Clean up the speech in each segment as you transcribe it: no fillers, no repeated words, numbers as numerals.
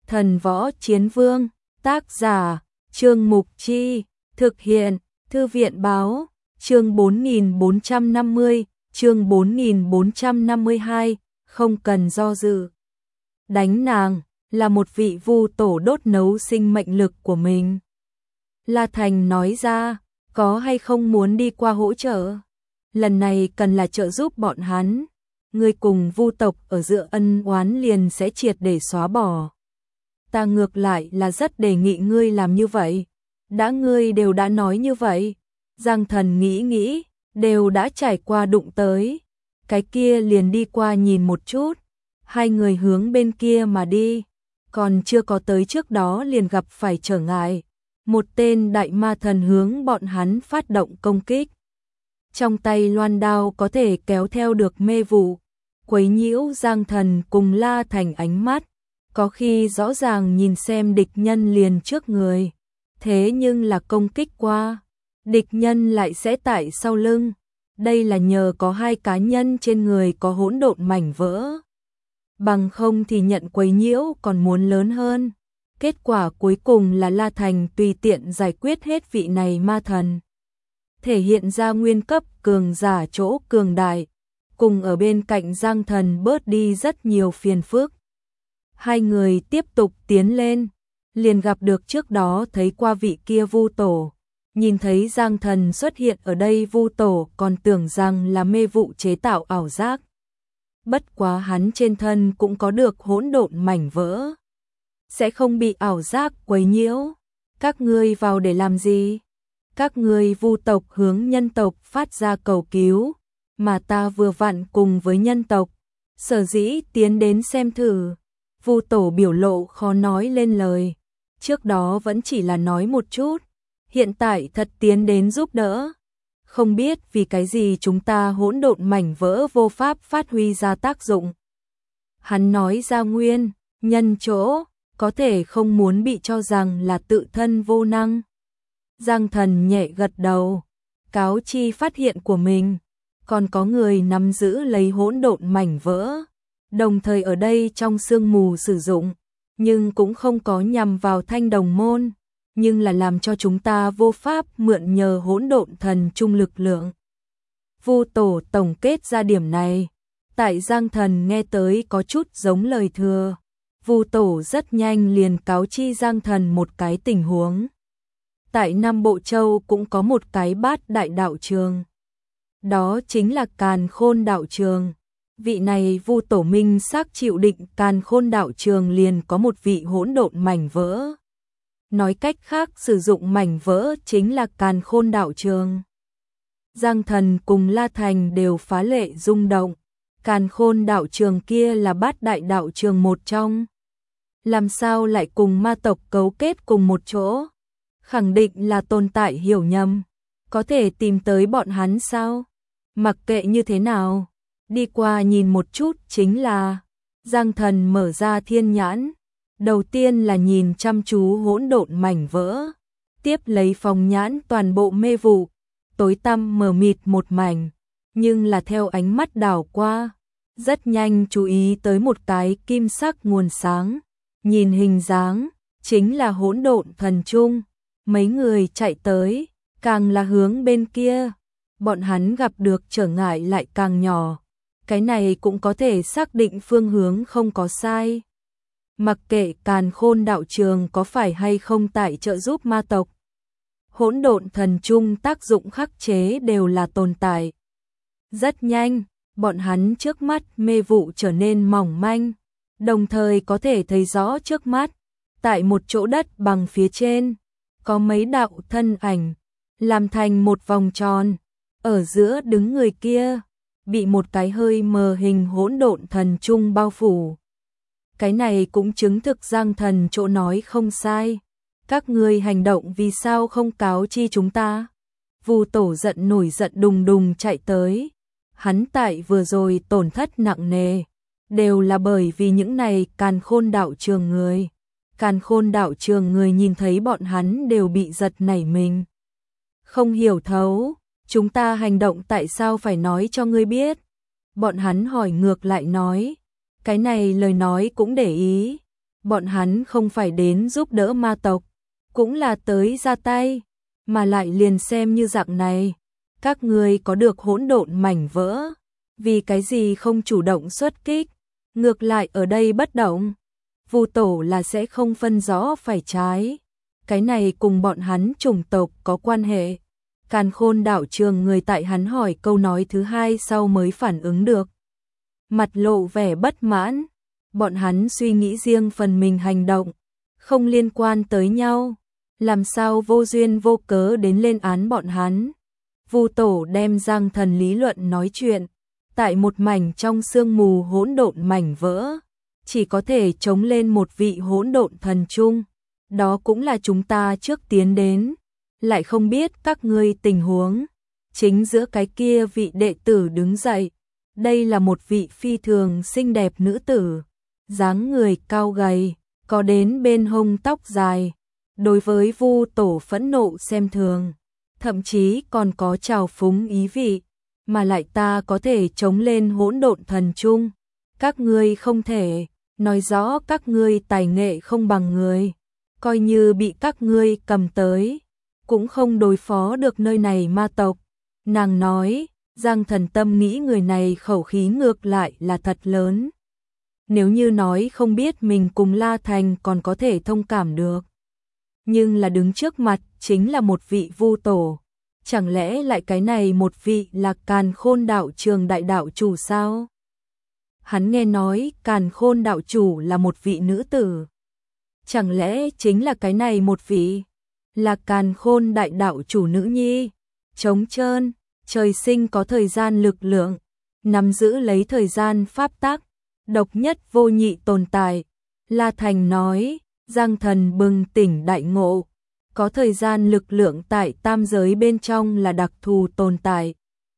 Thần Võ Chiến Vương, tác giả, Trương Mục Chi, thực hiện, Thư viện Báo, chương 4450, chương 4452, không cần do dự. Đánh nàng, là một vị vu tổ đốt nấu sinh mệnh lực của mình. La Thành nói ra, có hay không muốn đi qua hỗ trợ? Lần này cần là trợ giúp bọn hắn. Ngươi cùng vu tộc ở giữa ân oán liền sẽ triệt để xóa bỏ. Ta ngược lại là rất đề nghị ngươi làm như vậy. Đã ngươi đều đã nói như vậy. Giang Thần nghĩ, đều đã trải qua đụng tới. Cái kia liền đi qua nhìn một chút. Hai người hướng bên kia mà đi. Còn chưa có tới trước đó liền gặp phải trở ngại. Một tên đại ma thần hướng bọn hắn phát động công kích. Trong tay loan đao có thể kéo theo được mê vụ, quấy nhiễu Giang Thần cùng La Thành ánh mắt. Có khi rõ ràng nhìn xem địch nhân liền trước người, thế nhưng là công kích qua, địch nhân lại sẽ tại sau lưng. Đây là nhờ có hai cá nhân trên người có hỗn độn mảnh vỡ. Bằng không thì nhận quấy nhiễu còn muốn lớn hơn. Kết quả cuối cùng là La Thành tùy tiện giải quyết hết vị này ma thần. Thể hiện ra nguyên cấp cường giả chỗ cường đại, cùng ở bên cạnh Giang Thần bớt đi rất nhiều phiền phức. Hai người tiếp tục tiến lên, liền gặp được trước đó thấy qua vị kia vu tổ. Nhìn thấy Giang Thần xuất hiện ở đây, vu tổ còn tưởng rằng là mê vụ chế tạo ảo giác. Bất quá hắn trên thân cũng có được hỗn độn mảnh vỡ, sẽ không bị ảo giác quấy nhiễu. Các ngươi vào để làm gì? Các ngươi vu tộc hướng nhân tộc phát ra cầu cứu, mà ta vừa vặn cùng với nhân tộc, sở dĩ tiến đến xem thử. Vu tổ biểu lộ khó nói lên lời, trước đó vẫn chỉ là nói một chút, hiện tại thật tiến đến giúp đỡ. Không biết vì cái gì chúng ta hỗn độn mảnh vỡ vô pháp phát huy ra tác dụng. Hắn nói ra nguyên nhân chỗ, có thể không muốn bị cho rằng là tự thân vô năng. Giang Thần nhẹ gật đầu, cáo chi phát hiện của mình, còn có người nắm giữ lấy hỗn độn mảnh vỡ, đồng thời ở đây trong sương mù sử dụng, nhưng cũng không có nhằm vào Thanh Đồng môn, nhưng là làm cho chúng ta vô pháp mượn nhờ hỗn độn thần trung lực lượng. Vu tổ tổng kết ra điểm này, tại Giang Thần nghe tới có chút giống lời thừa. Vu tổ rất nhanh liền cáo chi Giang Thần một cái tình huống. Tại Nam Bộ Châu cũng có một cái bát đại đạo trường. Đó chính là Càn Khôn đạo trường. Vị này vu tổ minh xác chịu định Càn Khôn đạo trường liền có một vị hỗn độn mảnh vỡ. Nói cách khác, sử dụng mảnh vỡ chính là Càn Khôn đạo trường. Giang Thần cùng La Thành đều phá lệ rung động. Càn Khôn đạo trường kia là bát đại đạo trường một trong. Làm sao lại cùng ma tộc cấu kết cùng một chỗ? Khẳng định là tồn tại hiểu nhầm. Có thể tìm tới bọn hắn sao? Mặc kệ như thế nào, đi qua nhìn một chút chính là. Giang Thần mở ra thiên nhãn, đầu tiên là nhìn chăm chú hỗn độn mảnh vỡ, tiếp lấy phóng nhãn toàn bộ mê vụ, tối tăm mờ mịt một mảnh, nhưng là theo ánh mắt đảo qua, rất nhanh chú ý tới một cái kim sắc nguồn sáng, nhìn hình dáng chính là hỗn độn thần trung. Mấy người chạy tới, càng là hướng bên kia, bọn hắn gặp được trở ngại lại càng nhỏ. Cái này cũng có thể xác định phương hướng không có sai. Mặc kệ Càn Khôn đạo trường có phải hay không tại trợ giúp ma tộc, hỗn độn thần trung tác dụng khắc chế đều là tồn tại. Rất nhanh, bọn hắn trước mắt mê vụ trở nên mỏng manh, đồng thời có thể thấy rõ trước mắt, tại một chỗ đất bằng phía trên, có mấy đạo thân ảnh, làm thành một vòng tròn, ở giữa đứng người kia, bị một cái hơi mờ hình hỗn độn thần trung bao phủ. Cái này cũng chứng thực Giang Thần chỗ nói không sai. Các ngươi hành động vì sao không cáo chi chúng ta? Vu tổ giận nổi giận đùng đùng chạy tới. Hắn tại vừa rồi tổn thất nặng nề, đều là bởi vì những này Càn Khôn đạo trường người. Càn Khôn đạo trường người nhìn thấy bọn hắn đều bị giật nảy mình. Không hiểu thấu, chúng ta hành động tại sao phải nói cho ngươi biết? Bọn hắn hỏi ngược lại nói, cái này lời nói cũng để ý, bọn hắn không phải đến giúp đỡ ma tộc, cũng là tới ra tay, mà lại liền xem như dạng này. Các ngươi có được hỗn độn mảnh vỡ, vì cái gì không chủ động xuất kích, ngược lại ở đây bất động. Vu tổ là sẽ không phân rõ phải trái, cái này cùng bọn hắn chủng tộc có quan hệ. Càn Khôn đạo trường người tại hắn hỏi câu nói thứ hai sau mới phản ứng được. Mặt lộ vẻ bất mãn, bọn hắn suy nghĩ riêng phần mình hành động, không liên quan tới nhau, làm sao vô duyên vô cớ đến lên án bọn hắn. Vu tổ đem Giang Thần lý luận nói chuyện, tại một mảnh trong sương mù hỗn độn mảnh vỡ, chỉ có thể chống lên một vị hỗn độn thần chung, đó cũng là chúng ta trước tiến đến, lại không biết các ngươi tình huống. Chính giữa cái kia vị đệ tử đứng dậy, đây là một vị phi thường xinh đẹp nữ tử, dáng người cao gầy, có đến bên hông tóc dài, đối với Vu tổ phẫn nộ xem thường, thậm chí còn có trào phúng ý vị, mà lại ta có thể chống lên hỗn độn thần chung, các ngươi không thể, nói rõ các ngươi tài nghệ không bằng người, coi như bị các ngươi cầm tới, cũng không đối phó được nơi này ma tộc. Nàng nói, Giang Thần tâm nghĩ người này khẩu khí ngược lại là thật lớn. Nếu như nói không biết mình cùng La Thành còn có thể thông cảm được, nhưng là đứng trước mặt chính là một vị Vu tổ, chẳng lẽ lại cái này một vị là Càn Khôn đạo trường đại đạo chủ sao? Hắn nghe nói Càn Khôn đạo chủ là một vị nữ tử, chẳng lẽ chính là cái này một vị là Càn Khôn đại đạo chủ nữ nhi? Trống trơn, trời sinh có thời gian lực lượng, nắm giữ lấy thời gian pháp tắc, độc nhất vô nhị tồn tại. La Thành nói, Giang Thần bừng tỉnh đại ngộ, có thời gian lực lượng tại tam giới bên trong là đặc thù tồn tại.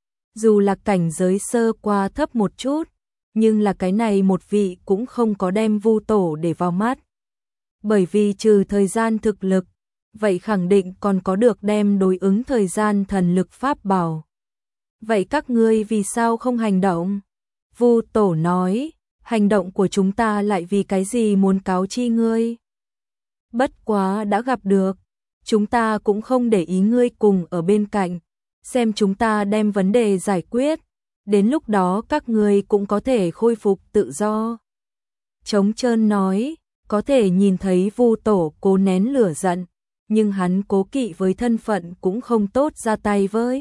Dù là cảnh giới sơ qua thấp một chút, nhưng là cái này một vị cũng không có đem Vu tổ để vào mắt. Bởi vì trừ thời gian thực lực, vậy khẳng định còn có được đem đối ứng thời gian thần lực pháp bảo. Vậy các ngươi vì sao không hành động? Vu tổ nói, hành động của chúng ta lại vì cái gì muốn cáo chi ngươi? Bất quá đã gặp được, chúng ta cũng không để ý ngươi cùng ở bên cạnh, xem chúng ta đem vấn đề giải quyết, đến lúc đó các ngươi cũng có thể khôi phục tự do. Trống trơn nói, có thể nhìn thấy Vu tổ cố nén lửa giận, nhưng hắn cố kỵ với thân phận cũng không tốt ra tay với.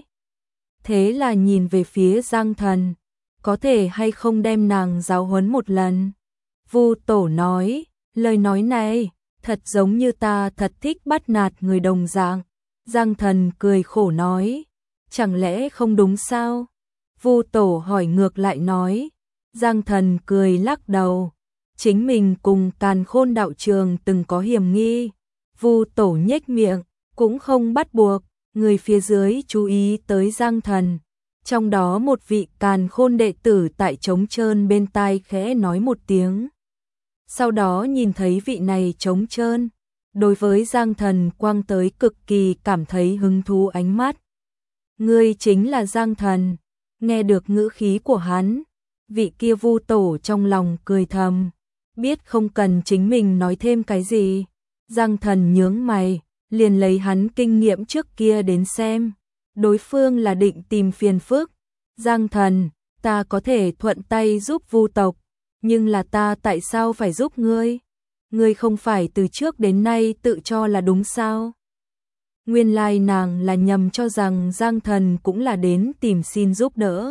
Thế là nhìn về phía Giang Thần, có thể hay không đem nàng giáo huấn một lần. Vu tổ nói, lời nói này, thật giống như ta thật thích bắt nạt người đồng dạng. Giang Thần cười khổ nói, chẳng lẽ không đúng sao? Vu tổ hỏi ngược lại nói, Giang Thần cười lắc đầu, chính mình cùng Càn Khôn đạo trường từng có hiểm nghi. Vu tổ nhếch miệng, cũng không bắt buộc, người phía dưới chú ý tới Giang Thần. Trong đó một vị Càn Khôn đệ tử tại trống trơn bên tai khẽ nói một tiếng. Sau đó nhìn thấy vị này trống trơn, đối với Giang Thần quang tới cực kỳ cảm thấy hứng thú ánh mắt. Ngươi chính là Giang Thần. Nghe được ngữ khí của hắn, vị kia Vu tổ trong lòng cười thầm, biết không cần chính mình nói thêm cái gì. Giang Thần nhướng mày, liền lấy hắn kinh nghiệm trước kia đến xem, đối phương là định tìm phiền phức. Giang Thần, ta có thể thuận tay giúp Vu tộc, nhưng là ta tại sao phải giúp ngươi? Ngươi không phải từ trước đến nay tự cho là đúng sao? Nguyên lai nàng là nhầm cho rằng Giang Thần cũng là đến tìm xin giúp đỡ.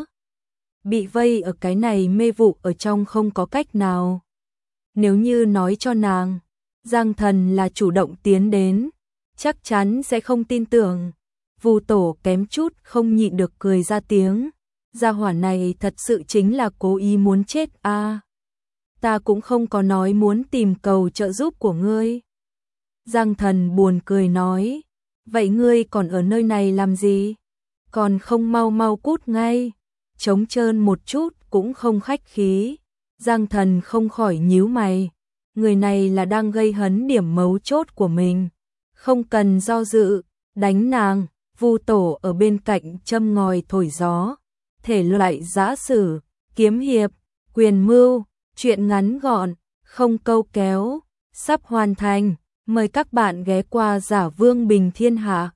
Bị vây ở cái này mê vụ ở trong không có cách nào. Nếu như nói cho nàng, Giang Thần là chủ động tiến đến, chắc chắn sẽ không tin tưởng. Vu tổ kém chút không nhịn được cười ra tiếng. Gia hỏa này thật sự chính là cố ý muốn chết a. Ta cũng không có nói muốn tìm cầu trợ giúp của ngươi. Giang Thần buồn cười nói, vậy ngươi còn ở nơi này làm gì? Còn không mau mau cút ngay. Trống trơn một chút cũng không khách khí. Giang Thần không khỏi nhíu mày. Người này là đang gây hấn điểm mấu chốt của mình. Không cần do dự, đánh nàng. Vu tổ ở bên cạnh châm ngòi thổi gió. Thể loại giã sử, kiếm hiệp, quyền mưu, chuyện ngắn gọn, không câu kéo. sắp hoàn thành. Mời các bạn ghé qua Giả Vương Bình Thiên Hạ.